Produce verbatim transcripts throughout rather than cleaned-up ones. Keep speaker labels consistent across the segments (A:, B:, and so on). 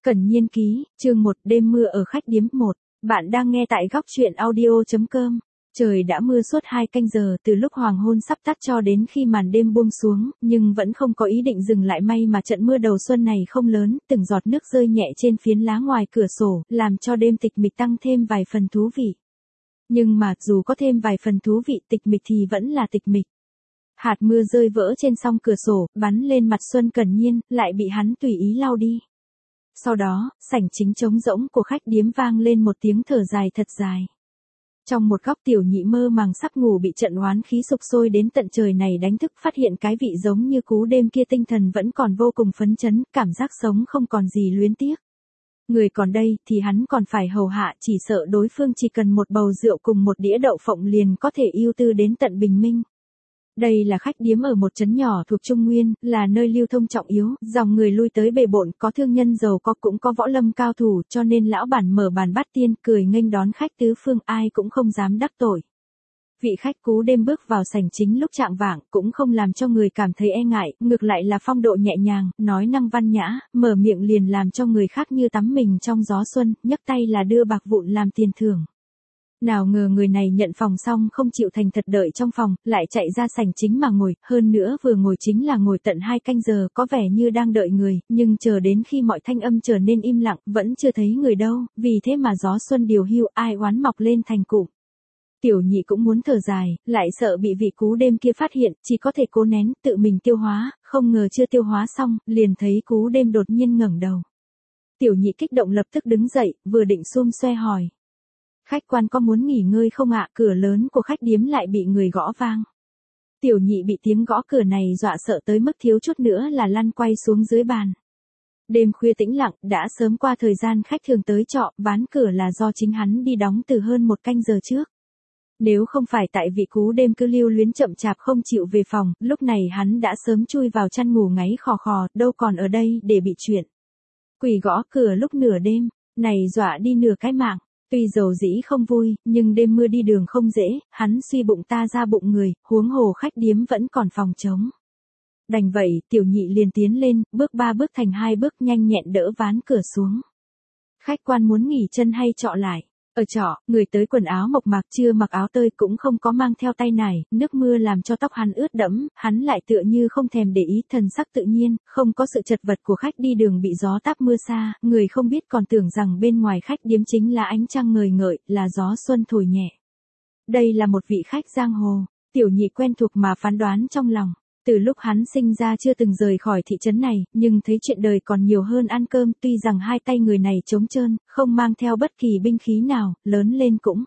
A: Cẩn Nhiên ký, chương một, đêm mưa ở khách điếm một. Bạn đang nghe tại góc truyện audio.com. Trời đã mưa suốt hai canh giờ từ lúc hoàng hôn sắp tắt cho đến khi màn đêm buông xuống, nhưng vẫn không có ý định dừng lại, may mà trận mưa đầu xuân này không lớn, từng giọt nước rơi nhẹ trên phiến lá ngoài cửa sổ, làm cho đêm tịch mịch tăng thêm vài phần thú vị. Nhưng mà, dù có thêm vài phần thú vị, tịch mịch thì vẫn là tịch mịch. Hạt mưa rơi vỡ trên song cửa sổ, bắn lên mặt Xuân Cẩn Nhiên, lại bị hắn tùy ý lau đi. Sau đó, sảnh chính trống rỗng của khách điếm vang lên một tiếng thở dài thật dài. Trong một góc Tiểu Nhị mơ màng sắp ngủ bị trận oán khí sục sôi đến tận trời này đánh thức, phát hiện cái vị giống như cú đêm kia tinh thần vẫn còn vô cùng phấn chấn, cảm giác sống không còn gì luyến tiếc. Người còn đây thì hắn còn phải hầu hạ, chỉ sợ đối phương chỉ cần một bầu rượu cùng một đĩa đậu phộng liền có thể ưu tư đến tận bình minh. Đây là khách điếm ở một trấn nhỏ thuộc Trung Nguyên, là nơi lưu thông trọng yếu, dòng người lui tới bề bộn, có thương nhân giàu có cũng có võ lâm cao thủ, cho nên lão bản mở bàn bát tiên, cười nghênh đón khách tứ phương, ai cũng không dám đắc tội. Vị khách cú đêm bước vào sảnh chính lúc chạng vạng, cũng không làm cho người cảm thấy e ngại, ngược lại là phong độ nhẹ nhàng, nói năng văn nhã, mở miệng liền làm cho người khác như tắm mình trong gió xuân, nhấc tay là đưa bạc vụn làm tiền thưởng. Nào ngờ người này nhận phòng xong không chịu thành thật đợi trong phòng, lại chạy ra sảnh chính mà ngồi, hơn nữa vừa ngồi chính là ngồi tận hai canh giờ, có vẻ như đang đợi người, nhưng chờ đến khi mọi thanh âm trở nên im lặng, vẫn chưa thấy người đâu, vì thế mà gió xuân điều hưu, ai oán mọc lên thành cụm. Tiểu Nhị cũng muốn thở dài, lại sợ bị vị cú đêm kia phát hiện, chỉ có thể cố nén, tự mình tiêu hóa, không ngờ chưa tiêu hóa xong, liền thấy cú đêm đột nhiên ngẩng đầu. Tiểu Nhị kích động lập tức đứng dậy, vừa định xum xoe hỏi. Khách quan có muốn nghỉ ngơi không ạ? Cửa lớn của khách điếm lại bị người gõ vang. Tiểu Nhị bị tiếng gõ cửa này dọa sợ tới mức thiếu chút nữa là lăn quay xuống dưới bàn. Đêm khuya tĩnh lặng, đã sớm qua thời gian khách thường tới trọ, ván cửa là do chính hắn đi đóng từ hơn một canh giờ trước. Nếu không phải tại vị cú đêm cứ lưu luyến chậm chạp không chịu về phòng, lúc này hắn đã sớm chui vào chăn ngủ ngáy khò khò, đâu còn ở đây để bị chuyện. Quỷ gõ cửa lúc nửa đêm, này dọa đi nửa cái mạng. Tuy dầu dĩ không vui, nhưng đêm mưa đi đường không dễ, hắn suy bụng ta ra bụng người, huống hồ khách điếm vẫn còn phòng trống. Đành vậy, Tiểu Nhị liền tiến lên, bước ba bước thành hai bước, nhanh nhẹn đỡ ván cửa xuống. Khách quan muốn nghỉ chân hay trọ lại? Ở trọ, người tới quần áo mộc mạc, chưa mặc áo tơi, cũng không có mang theo tay nải, nước mưa làm cho tóc hắn ướt đẫm, hắn lại tựa như không thèm để ý, thần sắc tự nhiên, không có sự chật vật của khách đi đường bị gió táp mưa xa, người không biết còn tưởng rằng bên ngoài khách điếm chính là ánh trăng ngời ngợi, là gió xuân thổi nhẹ. Đây là một vị khách giang hồ, Tiểu Nhị quen thuộc mà phán đoán trong lòng. Từ lúc hắn sinh ra chưa từng rời khỏi thị trấn này, nhưng thấy chuyện đời còn nhiều hơn ăn cơm, tuy rằng hai tay người này trống trơn, không mang theo bất kỳ binh khí nào, lớn lên cũng.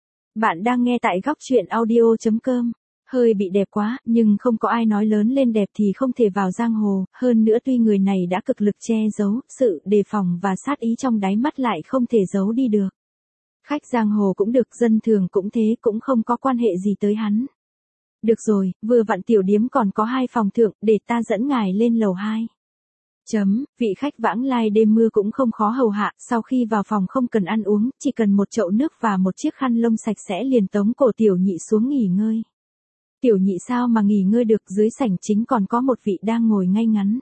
A: Bạn đang nghe tại góc truyện audio.com. Hơi bị đẹp quá, nhưng không có ai nói lớn lên đẹp thì không thể vào giang hồ, hơn nữa tuy người này đã cực lực che giấu, sự đề phòng và sát ý trong đáy mắt lại không thể giấu đi được. Khách giang hồ cũng được, dân thường cũng thế, cũng không có quan hệ gì tới hắn. Được rồi, vừa vặn tiểu điếm còn có hai phòng thượng, để ta dẫn ngài lên lầu hai. Chấm, vị khách vãng lai đêm mưa cũng không khó hầu hạ, sau khi vào phòng không cần ăn uống, chỉ cần một chậu nước và một chiếc khăn lông sạch sẽ liền tống cổ Tiểu Nhị xuống nghỉ ngơi. Tiểu Nhị sao mà nghỉ ngơi được, dưới sảnh chính còn có một vị đang ngồi ngay ngắn.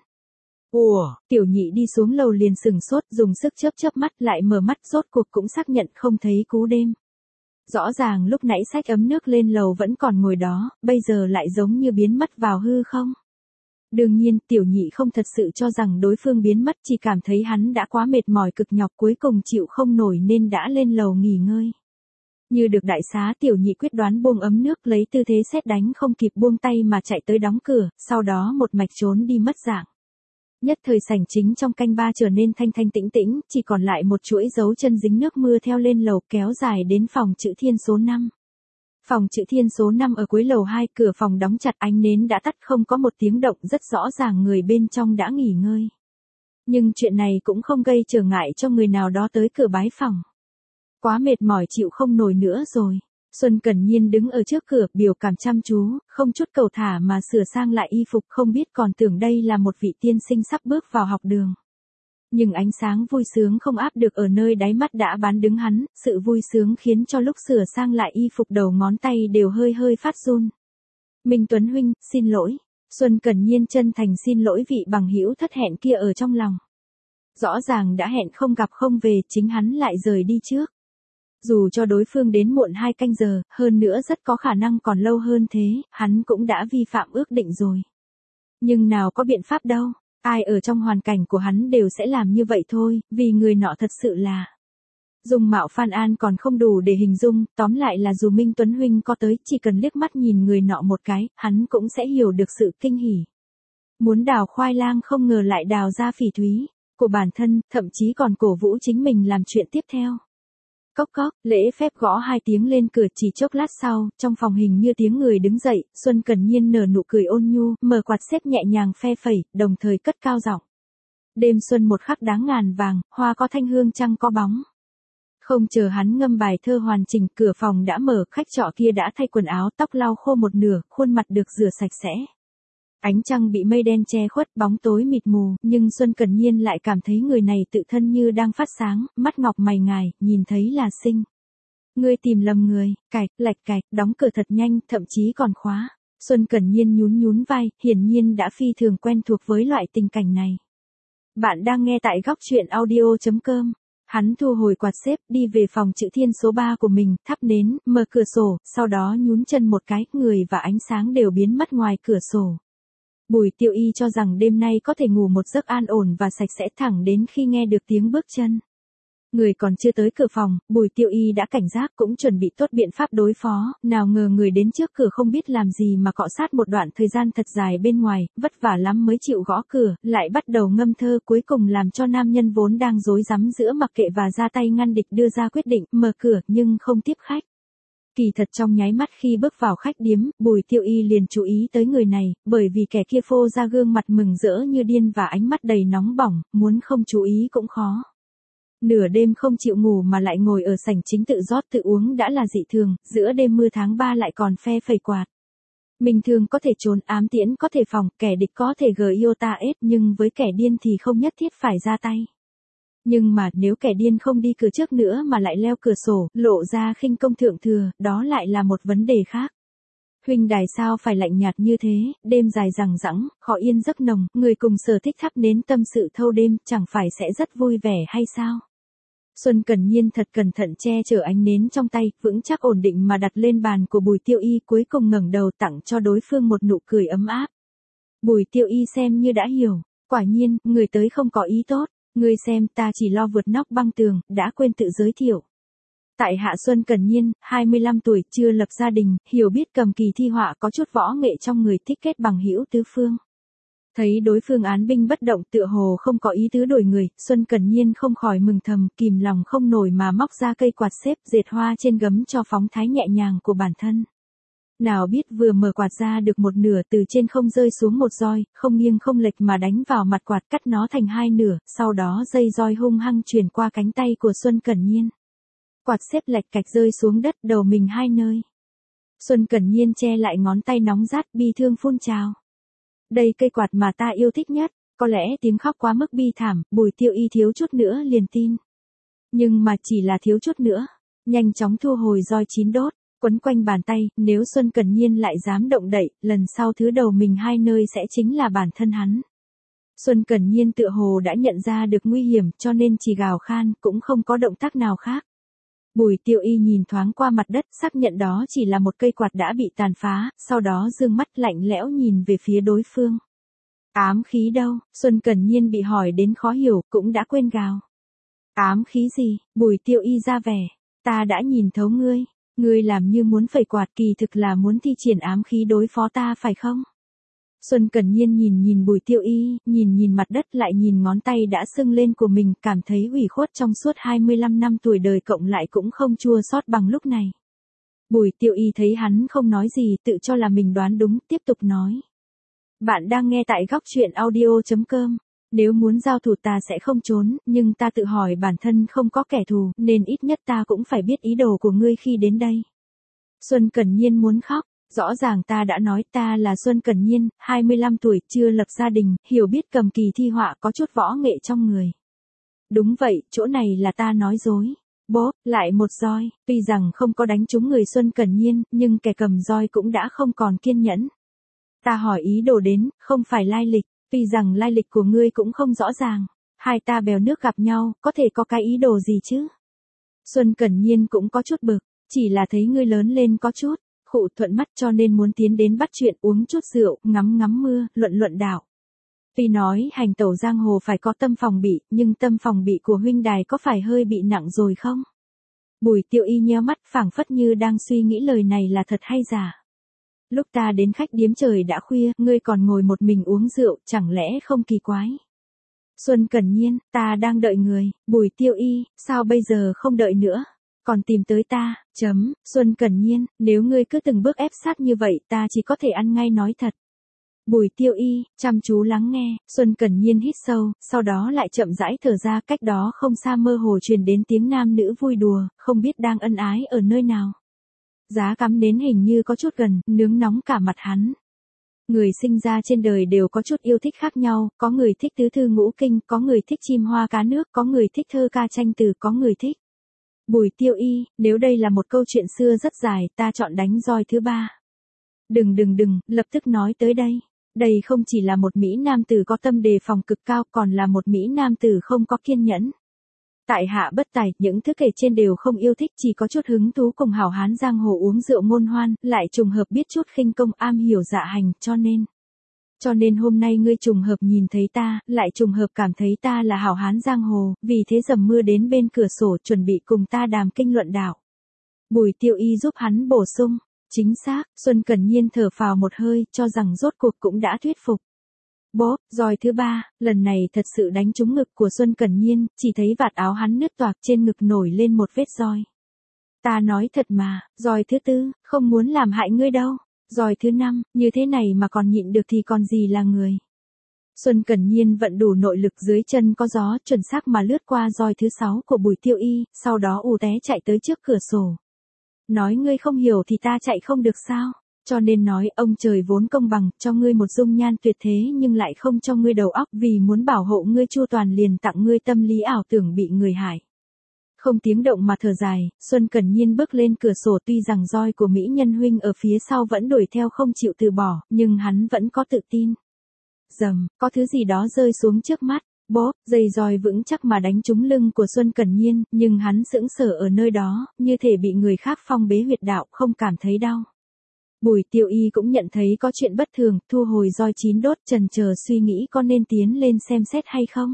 A: Ủa, Tiểu Nhị đi xuống lầu liền sừng sốt, dùng sức chớp chớp mắt, lại mở mắt, rốt cuộc cũng xác nhận không thấy cú đêm. Rõ ràng lúc nãy xách ấm nước lên lầu vẫn còn ngồi đó, bây giờ lại giống như biến mất vào hư không. Đương nhiên, Tiểu Nhị không thật sự cho rằng đối phương biến mất, chỉ cảm thấy hắn đã quá mệt mỏi cực nhọc, cuối cùng chịu không nổi nên đã lên lầu nghỉ ngơi. Như được đại xá, Tiểu Nhị quyết đoán buông ấm nước, lấy tư thế sét đánh không kịp buông tay mà chạy tới đóng cửa, sau đó một mạch trốn đi mất dạng. Nhất thời sảnh chính trong canh ba trở nên thanh thanh tĩnh tĩnh, chỉ còn lại một chuỗi dấu chân dính nước mưa theo lên lầu kéo dài đến phòng chữ Thiên số năm. Phòng chữ Thiên số năm ở cuối lầu hai, cửa phòng đóng chặt, ánh nến đã tắt, không có một tiếng động, rất rõ ràng người bên trong đã nghỉ ngơi. Nhưng chuyện này cũng không gây trở ngại cho người nào đó tới cửa bái phòng. Quá mệt mỏi chịu không nổi nữa rồi. Xuân Cẩn Nhiên đứng ở trước cửa, biểu cảm chăm chú, không chút cầu thả mà sửa sang lại y phục, không biết còn tưởng đây là một vị tiên sinh sắp bước vào học đường. Nhưng ánh sáng vui sướng không áp được ở nơi đáy mắt đã bán đứng hắn, sự vui sướng khiến cho lúc sửa sang lại y phục đầu ngón tay đều hơi hơi phát run. Minh Tuấn huynh, xin lỗi. Xuân Cẩn Nhiên chân thành xin lỗi vị bằng hữu thất hẹn kia ở trong lòng. Rõ ràng đã hẹn không gặp không về, chính hắn lại rời đi trước. Dù cho đối phương đến muộn hai canh giờ, hơn nữa rất có khả năng còn lâu hơn thế, hắn cũng đã vi phạm ước định rồi. Nhưng nào có biện pháp đâu, ai ở trong hoàn cảnh của hắn đều sẽ làm như vậy thôi, vì người nọ thật sự là... Dung mạo Phan An còn không đủ để hình dung, tóm lại là dù Minh Tuấn Huynh có tới, chỉ cần liếc mắt nhìn người nọ một cái, hắn cũng sẽ hiểu được sự kinh hỉ. Muốn đào khoai lang không ngờ lại đào ra phỉ thúy của bản thân, thậm chí còn cổ vũ chính mình làm chuyện tiếp theo. Cốc cốc, lễ phép gõ hai tiếng lên cửa, chỉ chốc lát sau, trong phòng hình như tiếng người đứng dậy, Xuân Cẩn Nhiên nở nụ cười ôn nhu, mở quạt xếp nhẹ nhàng phe phẩy, đồng thời cất cao giọng. Đêm xuân một khắc đáng ngàn vàng, hoa có thanh hương trăng có bóng. Không chờ hắn ngâm bài thơ hoàn chỉnh, cửa phòng đã mở, khách trọ kia đã thay quần áo, tóc lau khô một nửa, khuôn mặt được rửa sạch sẽ. Ánh trăng bị mây đen che khuất, bóng tối mịt mù, nhưng Xuân Cẩn Nhiên lại cảm thấy người này tự thân như đang phát sáng, mắt ngọc mày ngài, nhìn thấy là xinh. Ngươi tìm lầm người, cạch, lạch cạch, đóng cửa thật nhanh, thậm chí còn khóa. Xuân Cẩn Nhiên nhún nhún vai, hiển nhiên đã phi thường quen thuộc với loại tình cảnh này. Bạn đang nghe tại góc truyện audio chấm com. Hắn thu hồi quạt xếp, đi về phòng chữ thiên số ba của mình, thắp nến, mở cửa sổ, sau đó nhún chân một cái, người và ánh sáng đều biến mất ngoài cửa sổ. Bùi Tiêu Y cho rằng đêm nay có thể ngủ một giấc an ổn và sạch sẽ, thẳng đến khi nghe được tiếng bước chân. Người còn chưa tới cửa phòng, Bùi Tiêu Y đã cảnh giác, cũng chuẩn bị tốt biện pháp đối phó, nào ngờ người đến trước cửa không biết làm gì mà cọ sát một đoạn thời gian thật dài bên ngoài, vất vả lắm mới chịu gõ cửa, lại bắt đầu ngâm thơ, cuối cùng làm cho nam nhân vốn đang rối rắm giữa mặc kệ và ra tay ngăn địch đưa ra quyết định, mở cửa nhưng không tiếp khách. Kỳ thật trong nháy mắt khi bước vào khách điếm, Bùi Tiêu Y liền chú ý tới người này, bởi vì kẻ kia phô ra gương mặt mừng rỡ như điên và ánh mắt đầy nóng bỏng, muốn không chú ý cũng khó. Nửa đêm không chịu ngủ mà lại ngồi ở sảnh chính tự rót tự uống đã là dị thường, giữa đêm mưa tháng ba lại còn phe phẩy quạt. Bình thường có thể trốn, ám tiễn có thể phòng, kẻ địch có thể gờ yêu ta ết, nhưng với kẻ điên thì không nhất thiết phải ra tay. Nhưng mà nếu kẻ điên không đi cửa trước nữa mà lại leo cửa sổ, lộ ra khinh công thượng thừa, đó lại là một vấn đề khác. Huynh đài sao phải lạnh nhạt như thế, đêm dài dằng dẵng, khó yên giấc nồng, người cùng sở thích thắp nến tâm sự thâu đêm, chẳng phải sẽ rất vui vẻ hay sao? Xuân Cẩn Nhiên thật cẩn thận che chở ánh nến trong tay, vững chắc ổn định mà đặt lên bàn của Bùi Tiêu Y, cuối cùng ngẩng đầu tặng cho đối phương một nụ cười ấm áp. Bùi Tiêu Y xem như đã hiểu, quả nhiên, người tới không có ý tốt, ngươi xem ta chỉ lo vượt nóc băng tường, đã quên tự giới thiệu. Tại hạ Xuân Cẩn Nhiên, hai mươi lăm tuổi, chưa lập gia đình, hiểu biết cầm kỳ thi họa, có chút võ nghệ trong người, thích kết bằng hữu tứ phương. Thấy đối phương án binh bất động, tựa hồ không có ý tứ đổi người, Xuân Cẩn Nhiên không khỏi mừng thầm, kìm lòng không nổi mà móc ra cây quạt xếp, dệt hoa trên gấm cho phóng thái nhẹ nhàng của bản thân. Nào biết vừa mở quạt ra được một nửa, từ trên không rơi xuống một roi, không nghiêng không lệch mà đánh vào mặt quạt, cắt nó thành hai nửa, sau đó dây roi hung hăng truyền qua cánh tay của Xuân Cẩn Nhiên. Quạt xếp lạch cạch rơi xuống đất, đầu mình hai nơi. Xuân Cẩn Nhiên che lại ngón tay nóng rát, bi thương phun trào. Đây cây quạt mà ta yêu thích nhất, có lẽ tiếng khóc quá mức bi thảm, Bùi Tiêu Y thiếu chút nữa liền tin. Nhưng mà chỉ là thiếu chút nữa, nhanh chóng thu hồi roi chín đốt, quấn quanh bàn tay, nếu Xuân Cẩn Nhiên lại dám động đậy, lần sau thứ đầu mình hai nơi sẽ chính là bản thân hắn. Xuân Cẩn Nhiên tựa hồ đã nhận ra được nguy hiểm, cho nên chỉ gào khan, cũng không có động tác nào khác. Bùi Tiêu Y nhìn thoáng qua mặt đất, xác nhận đó chỉ là một cây quạt đã bị tàn phá, sau đó dương mắt lạnh lẽo nhìn về phía đối phương. Ám khí đâu? Xuân Cẩn Nhiên bị hỏi đến khó hiểu, cũng đã quên gào. Ám khí gì? Bùi Tiêu Y ra vẻ. Ta đã nhìn thấu ngươi. Ngươi làm như muốn phẩy quạt, kỳ thực là muốn thi triển ám khí đối phó ta phải không? Xuân Cẩn Nhiên nhìn nhìn Bùi Tiêu Y, nhìn nhìn mặt đất, lại nhìn ngón tay đã sưng lên của mình, cảm thấy ủy khuất trong suốt hai mươi lăm năm tuổi đời cộng lại cũng không chua xót bằng lúc này. Bùi Tiêu Y thấy hắn không nói gì, tự cho là mình đoán đúng, tiếp tục nói. Bạn đang nghe tại góc truyện audio chấm com. Nếu muốn giao thủ ta sẽ không trốn, nhưng ta tự hỏi bản thân không có kẻ thù, nên ít nhất ta cũng phải biết ý đồ của ngươi khi đến đây. Xuân Cẩn Nhiên muốn khóc. Rõ ràng ta đã nói ta là Xuân Cẩn Nhiên, hai mươi lăm tuổi, chưa lập gia đình, hiểu biết cầm kỳ thi họa, có chút võ nghệ trong người. Đúng vậy, chỗ này là ta nói dối. Bốp, lại một roi, tuy rằng không có đánh trúng người Xuân Cẩn Nhiên, nhưng kẻ cầm roi cũng đã không còn kiên nhẫn. Ta hỏi ý đồ đến, không phải lai lịch, tuy rằng lai lịch của ngươi cũng không rõ ràng. Hai ta bèo nước gặp nhau, có thể có cái ý đồ gì chứ? Xuân Cẩn Nhiên cũng có chút bực, chỉ là thấy ngươi lớn lên có chút, khụ thuận mắt cho nên muốn tiến đến bắt chuyện uống chút rượu, ngắm ngắm mưa, luận luận đạo. Tuy nói hành tẩu giang hồ phải có tâm phòng bị, nhưng tâm phòng bị của huynh đài có phải hơi bị nặng rồi không? Bùi Tiêu Y nheo mắt phảng phất như đang suy nghĩ lời này là thật hay giả. Lúc ta đến khách điếm trời đã khuya, ngươi còn ngồi một mình uống rượu, chẳng lẽ không kỳ quái? Xuân Cẩn Nhiên, ta đang đợi người. Bùi Tiêu Y, sao bây giờ không đợi nữa? Còn tìm tới ta, chấm, Xuân Cẩn Nhiên, nếu ngươi cứ từng bước ép sát như vậy ta chỉ có thể ăn ngay nói thật. Bùi Tiêu Y, chăm chú lắng nghe, Xuân Cẩn Nhiên hít sâu, sau đó lại chậm rãi thở ra, cách đó không xa mơ hồ truyền đến tiếng nam nữ vui đùa, không biết đang ân ái ở nơi nào. Giá cắm nến hình như có chút gần, nướng nóng cả mặt hắn. Người sinh ra trên đời đều có chút yêu thích khác nhau, có người thích tứ thư ngũ kinh, có người thích chim hoa cá nước, có người thích thơ ca tranh từ, có người thích. Bùi Tiêu Y, nếu đây là một câu chuyện xưa rất dài, ta chọn đánh roi thứ ba. Đừng đừng đừng, lập tức nói tới đây. Đây không chỉ là một Mỹ nam tử có tâm đề phòng cực cao, còn là một Mỹ nam tử không có kiên nhẫn. Tại hạ bất tài, những thứ kể trên đều không yêu thích, chỉ có chút hứng thú cùng hảo hán giang hồ uống rượu ngôn hoan, lại trùng hợp biết chút khinh công am hiểu dạ hành, cho nên. Cho nên hôm nay ngươi trùng hợp nhìn thấy ta, lại trùng hợp cảm thấy ta là hảo hán giang hồ, vì thế dầm mưa đến bên cửa sổ chuẩn bị cùng ta đàm kinh luận đạo. Bùi Tiêu Y giúp hắn bổ sung. Chính xác, Xuân Cẩn Nhiên thở phào một hơi, cho rằng rốt cuộc cũng đã thuyết phục. Bốp, roi thứ ba, lần này thật sự đánh trúng ngực của Xuân Cẩn Nhiên, chỉ thấy vạt áo hắn nứt toạc trên ngực nổi lên một vết roi. Ta nói thật mà, roi thứ tư, không muốn làm hại ngươi đâu. Roi thứ năm, như thế này mà còn nhịn được thì còn gì là người. Xuân Cẩn Nhiên vận đủ nội lực dưới chân có gió, chuẩn xác mà lướt qua roi thứ sáu của Bùi Tiêu Y, sau đó ù té chạy tới trước cửa sổ. Nói ngươi không hiểu thì ta chạy không được sao, cho nên nói ông trời vốn công bằng, cho ngươi một dung nhan tuyệt thế nhưng lại không cho ngươi đầu óc, vì muốn bảo hộ ngươi chu toàn liền tặng ngươi tâm lý ảo tưởng bị người hại. Không tiếng động mà thở dài, Xuân Cẩn Nhiên bước lên cửa sổ, tuy rằng roi của Mỹ Nhân huynh ở phía sau vẫn đuổi theo không chịu từ bỏ, nhưng hắn vẫn có tự tin. Dầm, có thứ gì đó rơi xuống trước mắt. Bốp, dây roi vững chắc mà đánh trúng lưng của Xuân Cẩn Nhiên, nhưng hắn sững sờ ở nơi đó, như thể bị người khác phong bế huyệt đạo, không cảm thấy đau. Bùi Tiêu Y cũng nhận thấy có chuyện bất thường, thu hồi roi chín đốt, chần chờ suy nghĩ có nên tiến lên xem xét hay không.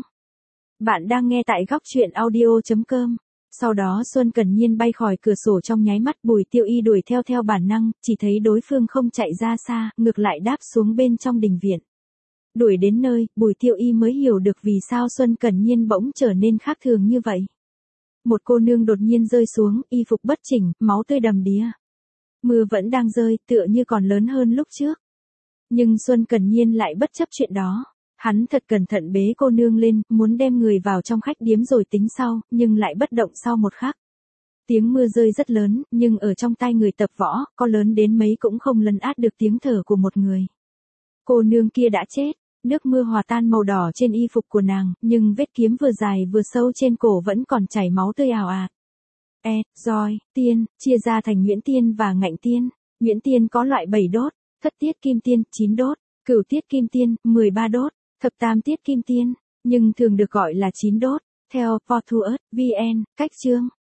A: Bạn đang nghe tại góc truyện audio chấm com. Sau đó Xuân Cẩn Nhiên bay khỏi cửa sổ trong nháy mắt, Bùi Tiêu Y đuổi theo theo bản năng, chỉ thấy đối phương không chạy ra xa, ngược lại đáp xuống bên trong đình viện. Đuổi đến nơi, Bùi Tiêu Y mới hiểu được vì sao Xuân Cẩn Nhiên bỗng trở nên khác thường như vậy. Một cô nương đột nhiên rơi xuống, y phục bất chỉnh, máu tươi đầm đìa. Mưa vẫn đang rơi, tựa như còn lớn hơn lúc trước. Nhưng Xuân Cẩn Nhiên lại bất chấp chuyện đó. Hắn thật cẩn thận bế cô nương lên, muốn đem người vào trong khách điếm rồi tính sau, nhưng lại bất động sau một khắc. Tiếng mưa rơi rất lớn, nhưng ở trong tai người tập võ, có lớn đến mấy cũng không lấn át được tiếng thở của một người. Cô nương kia đã chết. Nước mưa hòa tan màu đỏ trên y phục của nàng, nhưng vết kiếm vừa dài vừa sâu trên cổ vẫn còn chảy máu tươi ào ạt. E, roi, tiên, chia ra thành nhuyễn tiên và ngạnh tiên. Nhuyễn tiên có loại bảy đốt, thất tiết kim tiên, chín đốt, cửu tiết kim tiên, mười ba đốt, thập tam tiết kim tiên, nhưng thường được gọi là chín đốt. Theo Fortuus vê en, cách chương.